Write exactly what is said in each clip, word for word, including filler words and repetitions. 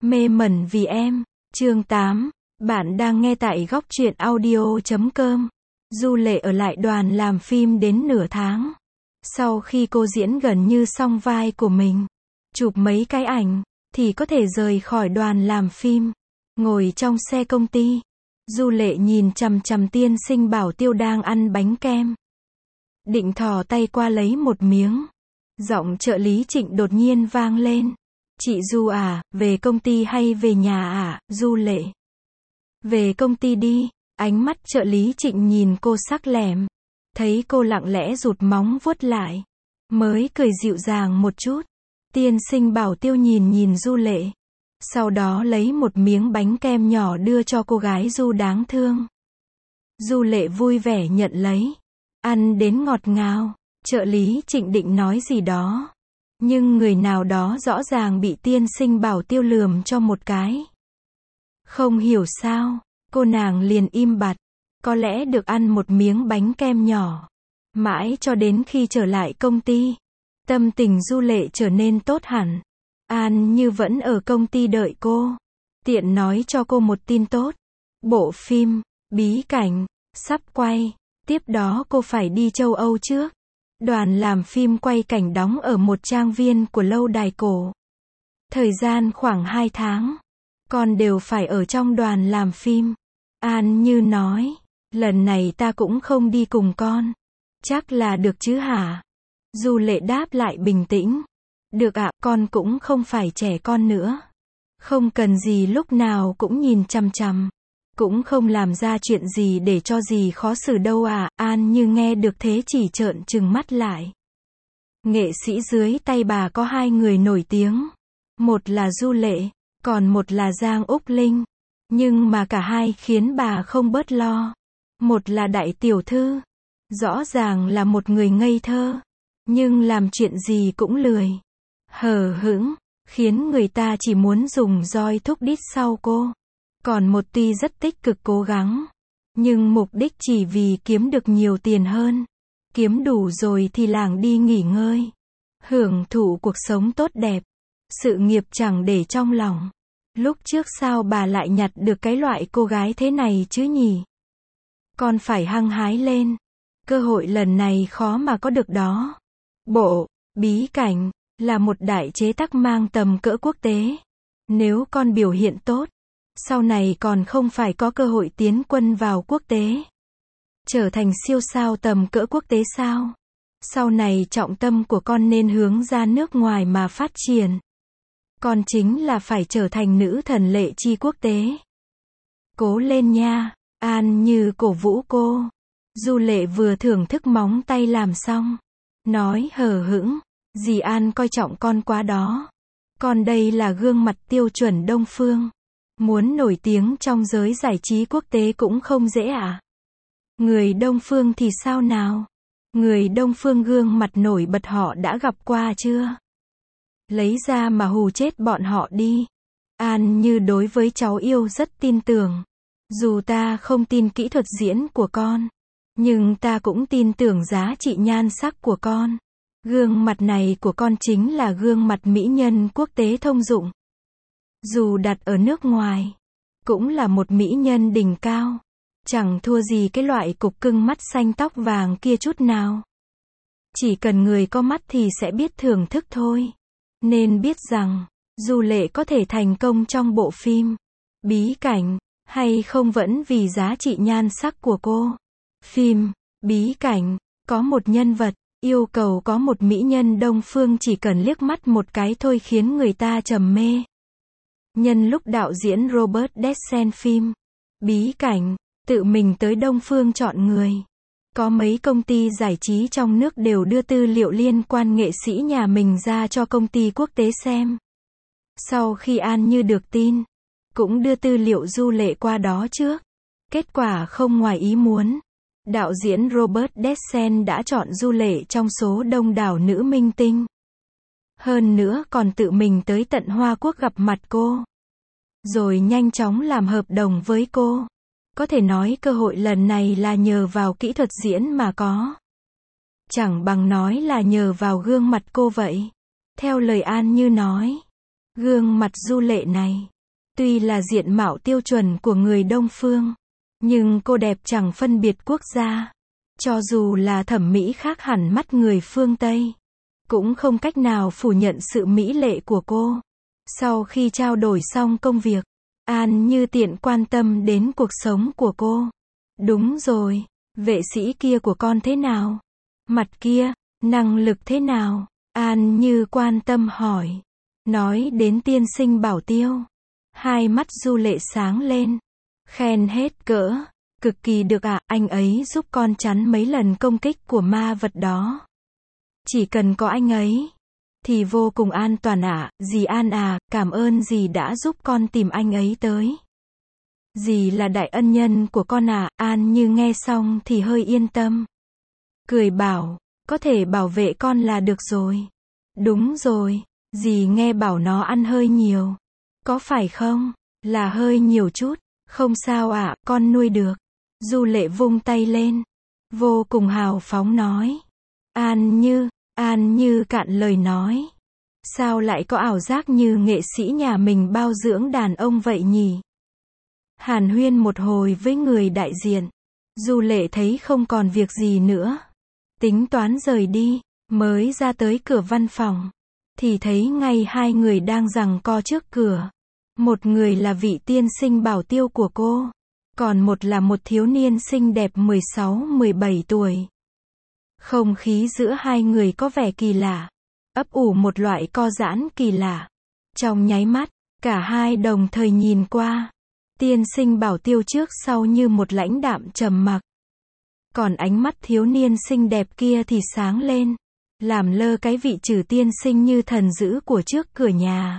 Mê mẩn vì em, chương tám. Bạn đang nghe tại góc truyện audio chấm com. Du Lệ ở lại đoàn làm phim đến nửa tháng. Sau khi cô diễn gần như xong vai của mình, chụp mấy cái ảnh, thì có thể rời khỏi đoàn làm phim. Ngồi trong xe công ty, Du Lệ nhìn chằm chằm tiên sinh Bảo Tiêu đang ăn bánh kem. Định thò tay qua lấy một miếng. Giọng trợ lý Trịnh đột nhiên vang lên. Chị Du à, về công ty hay về nhà à, Du Lệ? Về công ty đi. Ánh mắt trợ lý Trịnh nhìn cô sắc lẻm. Thấy cô lặng lẽ rụt móng vuốt lại, mới cười dịu dàng một chút. Tiên sinh Bảo Tiêu nhìn nhìn Du Lệ. Sau đó lấy một miếng bánh kem nhỏ đưa cho cô gái Du đáng thương. Du Lệ vui vẻ nhận lấy. Ăn đến ngọt ngào. Trợ lý Trịnh định nói gì đó, nhưng người nào đó rõ ràng bị tiên sinh Bảo Tiêu lườm cho một cái. Không hiểu sao, cô nàng liền im bặt. Có lẽ được ăn một miếng bánh kem nhỏ. Mãi cho đến khi trở lại công ty, tâm tình Du Lệ trở nên tốt hẳn. An Như vẫn ở công ty đợi cô. Tiện nói cho cô một tin tốt. Bộ phim Bí Cảnh sắp quay. Tiếp đó cô phải đi châu Âu trước. Đoàn làm phim quay cảnh đóng ở một trang viên của lâu đài cổ. Thời gian khoảng hai tháng. Con đều phải ở trong đoàn làm phim. An Như nói, lần này ta cũng không đi cùng con. Chắc là được chứ hả? Du Lệ đáp lại bình tĩnh. Được ạ, con cũng không phải trẻ con nữa. Không cần gì lúc nào cũng nhìn chằm chằm. Cũng không làm ra chuyện gì để cho gì khó xử đâu à. An Như nghe được thế chỉ trợn trừng mắt lại. Nghệ sĩ dưới tay bà có hai người nổi tiếng. Một là Du Lệ, còn một là Giang Úc Linh. Nhưng mà cả hai khiến bà không bớt lo. Một là đại tiểu thư. Rõ ràng là một người ngây thơ. Nhưng làm chuyện gì cũng lười. Hờ hững, khiến người ta chỉ muốn dùng roi thúc đít sau cô. Còn một tuy rất tích cực cố gắng, nhưng mục đích chỉ vì kiếm được nhiều tiền hơn. Kiếm đủ rồi thì lảng đi nghỉ ngơi. Hưởng thụ cuộc sống tốt đẹp. Sự nghiệp chẳng để trong lòng. Lúc trước sao bà lại nhặt được cái loại cô gái thế này chứ nhỉ? Con phải hăng hái lên. Cơ hội lần này khó mà có được đó. Bộ Bí Cảnh là một đại chế tác mang tầm cỡ quốc tế. Nếu con biểu hiện tốt, sau này còn không phải có cơ hội tiến quân vào quốc tế. Trở thành siêu sao tầm cỡ quốc tế sao? Sau này trọng tâm của con nên hướng ra nước ngoài mà phát triển. Con chính là phải trở thành nữ thần lệ chi quốc tế. Cố lên nha. An Như cổ vũ cô. Du Lệ vừa thưởng thức móng tay làm xong, nói hờ hững, dì An coi trọng con quá đó. Con đây là gương mặt tiêu chuẩn Đông Phương. Muốn nổi tiếng trong giới giải trí quốc tế cũng không dễ à? Người Đông Phương thì sao nào? Người Đông Phương gương mặt nổi bật họ đã gặp qua chưa? Lấy ra mà hù chết bọn họ đi. An Như đối với cháu yêu rất tin tưởng. Dù ta không tin kỹ thuật diễn của con, nhưng ta cũng tin tưởng giá trị nhan sắc của con. Gương mặt này của con chính là gương mặt mỹ nhân quốc tế thông dụng. Dù đặt ở nước ngoài, cũng là một mỹ nhân đỉnh cao. Chẳng thua gì cái loại cục cưng mắt xanh tóc vàng kia chút nào. Chỉ cần người có mắt thì sẽ biết thưởng thức thôi. Nên biết rằng, Du Lệ có thể thành công trong bộ phim Bí Cảnh, hay không vẫn vì giá trị nhan sắc của cô. Phim Bí Cảnh có một nhân vật, yêu cầu có một mỹ nhân Đông Phương chỉ cần liếc mắt một cái thôi khiến người ta trầm mê. Nhân lúc đạo diễn Robert Descent phim Bí Cảnh tự mình tới Đông Phương chọn người, có mấy công ty giải trí trong nước đều đưa tư liệu liên quan nghệ sĩ nhà mình ra cho công ty quốc tế xem. Sau khi An Như được tin, cũng đưa tư liệu Du Lệ qua đó trước. Kết quả không ngoài ý muốn. Đạo diễn Robert Descent đã chọn Du Lệ trong số đông đảo nữ minh tinh. Hơn nữa còn tự mình tới tận Hoa Quốc gặp mặt cô. Rồi nhanh chóng làm hợp đồng với cô. Có thể nói cơ hội lần này là nhờ vào kỹ thuật diễn mà có. Chẳng bằng nói là nhờ vào gương mặt cô vậy. Theo lời An Như nói, gương mặt Du Lệ này Tuy là diện mạo tiêu chuẩn của người Đông phương, nhưng cô đẹp chẳng phân biệt quốc gia. Cho dù là thẩm mỹ khác hẳn mắt người phương Tây, cũng không cách nào phủ nhận sự mỹ lệ của cô. Sau khi trao đổi xong công việc, An Như tiện quan tâm đến cuộc sống của cô. Đúng rồi, vệ sĩ kia của con thế nào? Mặt kia, năng lực thế nào? An Như quan tâm hỏi. Nói đến tiên sinh Bảo Tiêu, hai mắt Du Lệ sáng lên. Khen hết cỡ. Cực kỳ được ạ, à, anh ấy giúp con chắn mấy lần công kích của ma vật đó. Chỉ cần có anh ấy, thì vô cùng an toàn ạ, à. Dì An à, cảm ơn dì đã giúp con tìm anh ấy tới. Dì là đại ân nhân của con à, An Như nghe xong thì hơi yên tâm. Cười bảo, có thể bảo vệ con là được rồi. Đúng rồi, dì nghe bảo nó ăn hơi nhiều. Có phải không? Là hơi nhiều chút. Không sao ạ, à, con nuôi được. Du Lệ vung tay lên, vô cùng hào phóng nói. An Như, An Như cạn lời nói. Sao lại có ảo giác như nghệ sĩ nhà mình bao dưỡng đàn ông vậy nhỉ? Hàn huyên một hồi với người đại diện, Du Lệ thấy không còn việc gì nữa, tính toán rời đi, mới ra tới cửa văn phòng, thì thấy ngay hai người đang giằng co trước cửa. Một người là vị tiên sinh Bảo Tiêu của cô, còn một là một thiếu niên xinh đẹp mười sáu mười bảy tuổi. Không khí giữa hai người có vẻ kỳ lạ, ấp ủ một loại co giãn kỳ lạ. Trong nháy mắt, cả hai đồng thời nhìn qua. Tiên sinh Bảo Tiêu trước sau như một lãnh đạm trầm mặc. Còn ánh mắt thiếu niên xinh đẹp kia thì sáng lên, làm lơ cái vị trừ tiên sinh như thần dữ của trước cửa nhà.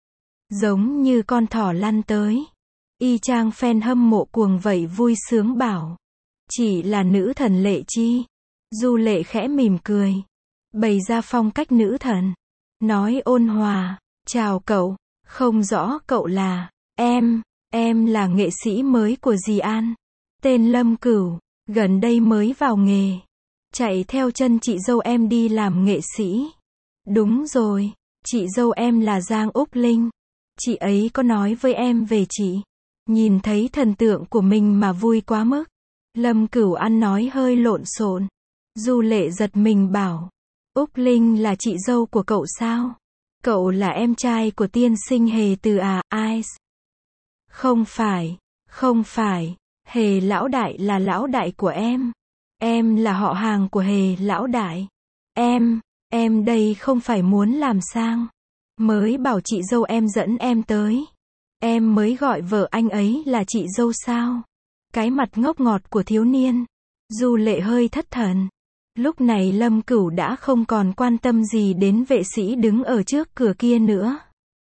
Giống như con thỏ lăn tới. Y chang fan hâm mộ cuồng vậy vui sướng bảo. Chỉ là nữ thần Lệ Chi. Du Lệ khẽ mỉm cười, bày ra phong cách nữ thần. Nói ôn hòa, chào cậu, không rõ cậu là. Em, em là nghệ sĩ mới của dì An. Tên Lâm Cửu, gần đây mới vào nghề. Chạy theo chân chị dâu em đi làm nghệ sĩ. Đúng rồi, chị dâu em là Giang Úc Linh. Chị ấy có nói với em về chị. Nhìn thấy thần tượng của mình mà vui quá mức. Lâm Cửu ăn nói hơi lộn xộn. Du Lệ giật mình bảo, Úc Linh là chị dâu của cậu sao? Cậu là em trai của tiên sinh Hề từ à, Ice? Không phải, không phải, Hề lão đại là lão đại của em. Em là họ hàng của Hề lão đại. Em, em đây không phải muốn làm sang. Mới bảo chị dâu em dẫn em tới. Em mới gọi vợ anh ấy là chị dâu sao? Cái mặt ngốc ngọt của thiếu niên. Du Lệ hơi thất thần. Lúc này Lâm Cửu đã không còn quan tâm gì đến vệ sĩ đứng ở trước cửa kia nữa.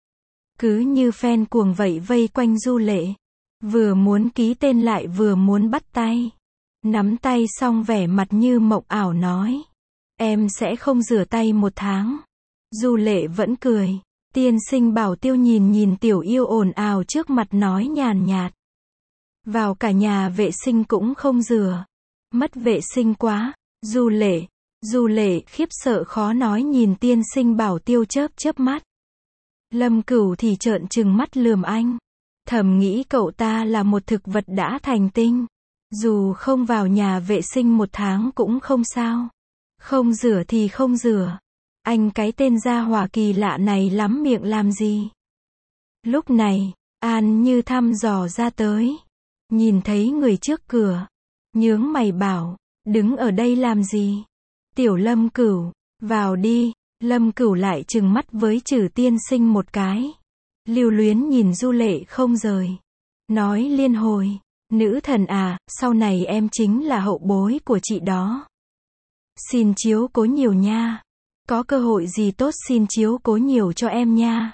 Cứ như fan cuồng vậy vây quanh Du Lệ. Vừa muốn ký tên lại vừa muốn bắt tay. Nắm tay xong vẻ mặt như mộng ảo nói. Em sẽ không rửa tay một tháng. Du Lệ vẫn cười. Tiên sinh Bảo Tiêu nhìn nhìn tiểu yêu ồn ào trước mặt nói nhàn nhạt. Vào cả nhà vệ sinh cũng không rửa. Mất vệ sinh quá. Du Lệ, Du Lệ khiếp sợ khó nói nhìn tiên sinh Bảo Tiêu chớp chớp mắt. Lâm Cửu thì trợn trừng mắt lườm anh. Thầm nghĩ cậu ta là một thực vật đã thành tinh. Dù không vào nhà vệ sinh một tháng cũng không sao. Không rửa thì không rửa. Anh cái tên gia hỏa kỳ lạ này lắm miệng làm gì? Lúc này, An Như thăm dò ra tới. Nhìn thấy người trước cửa. Nhướng mày bảo, đứng ở đây làm gì? Tiểu Lâm Cửu, vào đi. Lâm Cửu lại trừng mắt với Trử tiên sinh một cái. Lưu luyến nhìn Du Lệ không rời. Nói liên hồi, nữ thần à, sau này em chính là hậu bối của chị đó. Xin chiếu cố nhiều nha. Có cơ hội gì tốt xin chiếu cố nhiều cho em nha.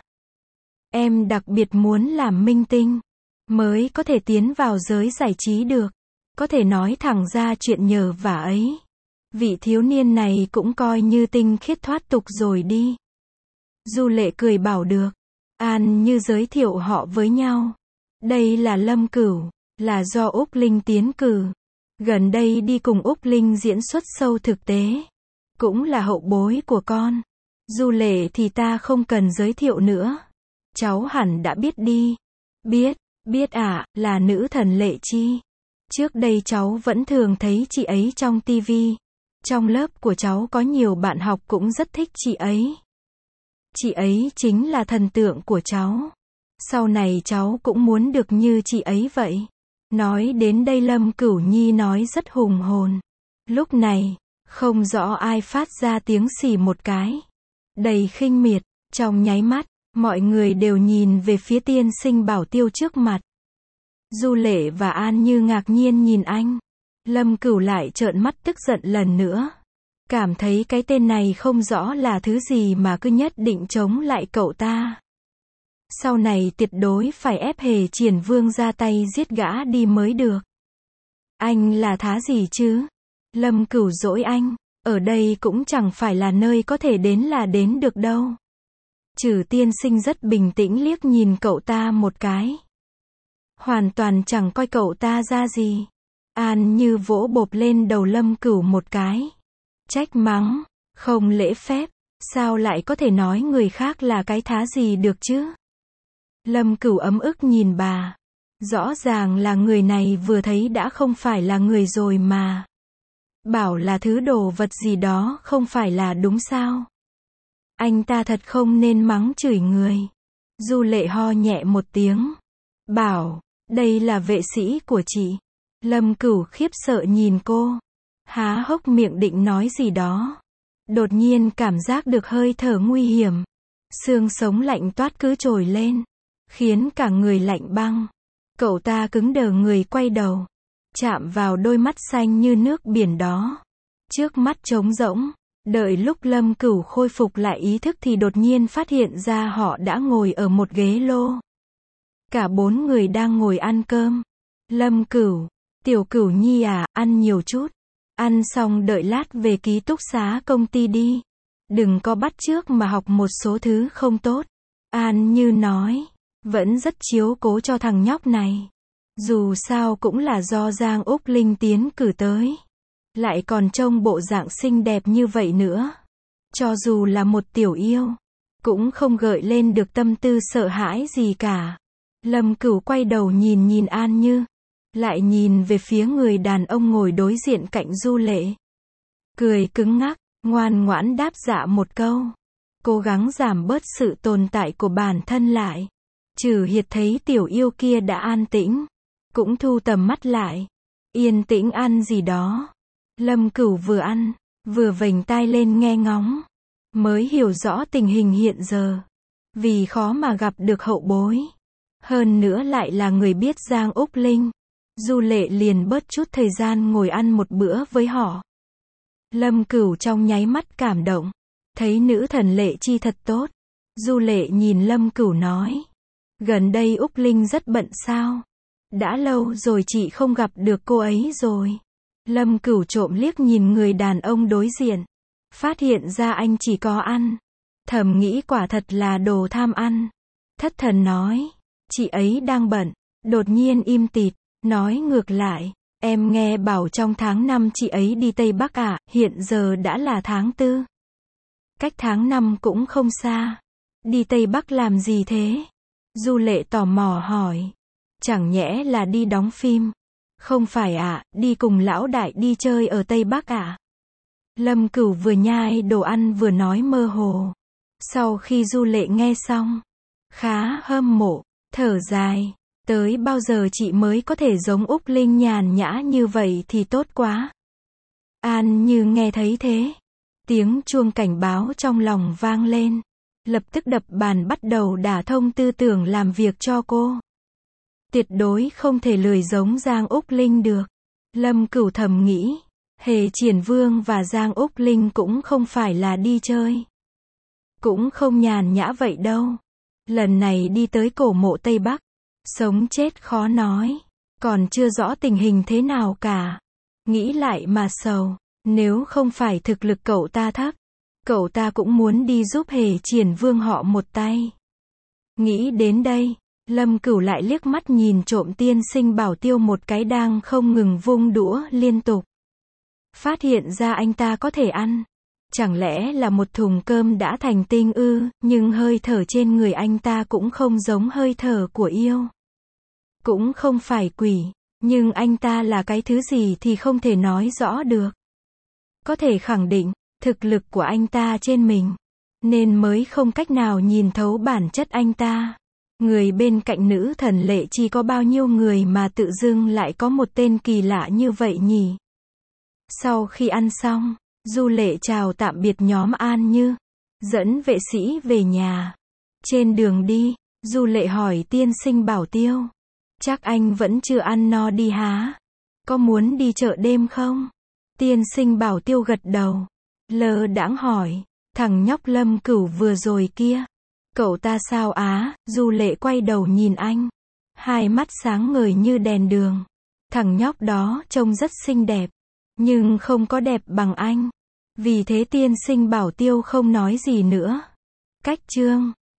Em đặc biệt muốn làm minh tinh, mới có thể tiến vào giới giải trí được. Có thể nói thẳng ra chuyện nhờ vả ấy. Vị thiếu niên này cũng coi như tinh khiết thoát tục rồi đi. Du Lệ cười bảo được. An Như giới thiệu họ với nhau. Đây là Lâm Cửu, là do Úc Linh tiến cử. Gần đây đi cùng Úc Linh diễn xuất show thực tế. Cũng là hậu bối của con. Du Lệ thì ta không cần giới thiệu nữa. Cháu hẳn đã biết đi. Biết, biết ạ, là nữ thần Lệ Chi. Trước đây cháu vẫn thường thấy chị ấy trong tivi. Trong lớp của cháu có nhiều bạn học cũng rất thích chị ấy. Chị ấy chính là thần tượng của cháu. Sau này cháu cũng muốn được như chị ấy vậy. Nói đến đây Lâm Cửu Nhi nói rất hùng hồn. Lúc này, không rõ ai phát ra tiếng xì một cái. Đầy khinh miệt, trong nháy mắt, mọi người đều nhìn về phía tiên sinh Bảo Tiêu trước mặt. Du Lệ và An Như ngạc nhiên nhìn anh. Lâm Cửu lại trợn mắt tức giận lần nữa. Cảm thấy cái tên này không rõ là thứ gì mà cứ nhất định chống lại cậu ta. Sau này tuyệt đối phải ép Hề Triển Vương ra tay giết gã đi mới được. Anh là thá gì chứ? Lâm Cửu dỗi anh. Ở đây cũng chẳng phải là nơi có thể đến là đến được đâu. Trừ tiên sinh rất bình tĩnh liếc nhìn cậu ta một cái. Hoàn toàn chẳng coi cậu ta ra gì. An Như vỗ bộp lên đầu Lâm Cửu một cái. Trách mắng, không lễ phép, sao lại có thể nói người khác là cái thá gì được chứ? Lâm Cửu ấm ức nhìn bà. Rõ ràng là người này vừa thấy đã không phải là người rồi mà. Bảo là thứ đồ vật gì đó không phải là đúng sao? Anh ta thật không nên mắng chửi người. Du Lệ ho nhẹ một tiếng. Bảo, đây là vệ sĩ của chị. Lâm Cửu khiếp sợ nhìn cô. Há hốc miệng định nói gì đó. Đột nhiên cảm giác được hơi thở nguy hiểm. Xương sống lạnh toát cứ trồi lên. Khiến cả người lạnh băng. Cậu ta cứng đờ người quay đầu. Chạm vào đôi mắt xanh như nước biển đó. Trước mắt trống rỗng. Đợi lúc Lâm Cửu khôi phục lại ý thức thì đột nhiên phát hiện ra họ đã ngồi ở một ghế lô. Cả bốn người đang ngồi ăn cơm. Lâm Cửu, Tiểu Cửu Nhi à, ăn nhiều chút. Ăn xong đợi lát về ký túc xá công ty đi. Đừng có bắt chước mà học một số thứ không tốt. An Như nói, vẫn rất chiếu cố cho thằng nhóc này. Dù sao cũng là do Giang Úc Linh tiến cử tới. Lại còn trông bộ dạng xinh đẹp như vậy nữa. Cho dù là một tiểu yêu, cũng không gợi lên được tâm tư sợ hãi gì cả. Lâm Cửu quay đầu nhìn nhìn An Như. Lại nhìn về phía người đàn ông ngồi đối diện cạnh Du Lệ. Cười cứng ngắc, ngoan ngoãn đáp dạ một câu. Cố gắng giảm bớt sự tồn tại của bản thân lại. Trừ Hiệt thấy tiểu yêu kia đã an tĩnh. Cũng thu tầm mắt lại. Yên tĩnh ăn gì đó. Lâm Cửu vừa ăn, vừa vểnh tai lên nghe ngóng. Mới hiểu rõ tình hình hiện giờ. Vì khó mà gặp được hậu bối. Hơn nữa lại là người biết Giang Úc Linh. Du Lệ liền bớt chút thời gian ngồi ăn một bữa với họ. Lâm Cửu trong nháy mắt cảm động. Thấy nữ thần Lệ Chi thật tốt. Du Lệ nhìn Lâm Cửu nói. Gần đây Úc Linh rất bận sao? Đã lâu rồi chị không gặp được cô ấy rồi. Lâm Cửu trộm liếc nhìn người đàn ông đối diện. Phát hiện ra anh chỉ có ăn. Thầm nghĩ quả thật là đồ tham ăn. Thất thần nói. Chị ấy đang bận. Đột nhiên im tịt. Nói ngược lại. Em nghe bảo trong tháng năm chị ấy đi Tây Bắc à, hiện giờ đã là tháng tư. Cách tháng năm cũng không xa. Đi Tây Bắc làm gì thế? Du Lệ tò mò hỏi. Chẳng nhẽ là đi đóng phim? Không phải ạ, à, đi cùng lão đại đi chơi ở Tây Bắc ạ. À? Lâm Cửu vừa nhai đồ ăn vừa nói mơ hồ. Sau khi Du Lệ nghe xong, khá hâm mộ, thở dài. Tới bao giờ chị mới có thể giống Úc Linh nhàn nhã như vậy thì tốt quá. An Như nghe thấy thế. Tiếng chuông cảnh báo trong lòng vang lên. Lập tức đập bàn bắt đầu đả thông tư tưởng làm việc cho cô. Tuyệt đối không thể lười giống Giang Úc Linh được. Lâm Cửu thầm nghĩ. Hề Triển Vương và Giang Úc Linh cũng không phải là đi chơi. Cũng không nhàn nhã vậy đâu. Lần này đi tới cổ mộ Tây Bắc. Sống chết khó nói. Còn chưa rõ tình hình thế nào cả. Nghĩ lại mà sầu. Nếu không phải thực lực cậu ta thấp. Cậu ta cũng muốn đi giúp Hề Triển Vương họ một tay. Nghĩ đến đây. Lâm Cửu lại liếc mắt nhìn trộm tiên sinh Bảo Tiêu một cái đang không ngừng vung đũa liên tục. Phát hiện ra anh ta có thể ăn. Chẳng lẽ là một thùng cơm đã thành tinh ư, nhưng hơi thở trên người anh ta cũng không giống hơi thở của yêu. cũng không phải quỷ, nhưng anh ta là cái thứ gì thì không thể nói rõ được. Có thể khẳng định, thực lực của anh ta trên mình, nên mới không cách nào nhìn thấu bản chất anh ta. Người bên cạnh nữ thần Lệ Chi có bao nhiêu người mà tự dưng lại có một tên kỳ lạ như vậy nhỉ? Sau khi ăn xong, Du Lệ chào tạm biệt nhóm An Như, dẫn vệ sĩ về nhà. Trên đường đi, Du Lệ hỏi tiên sinh Bảo Tiêu, chắc anh vẫn chưa ăn no đi há? Có muốn đi chợ đêm không? Tiên sinh Bảo Tiêu gật đầu, lơ đãng hỏi, thằng nhóc Lâm Cửu vừa rồi kia, cậu ta sao á? Du Lệ quay đầu nhìn anh, hai mắt sáng ngời như đèn đường. Thằng nhóc đó trông rất xinh đẹp, nhưng không có đẹp bằng anh. Vì thế tiên sinh Bảo Tiêu không nói gì nữa. Cách chương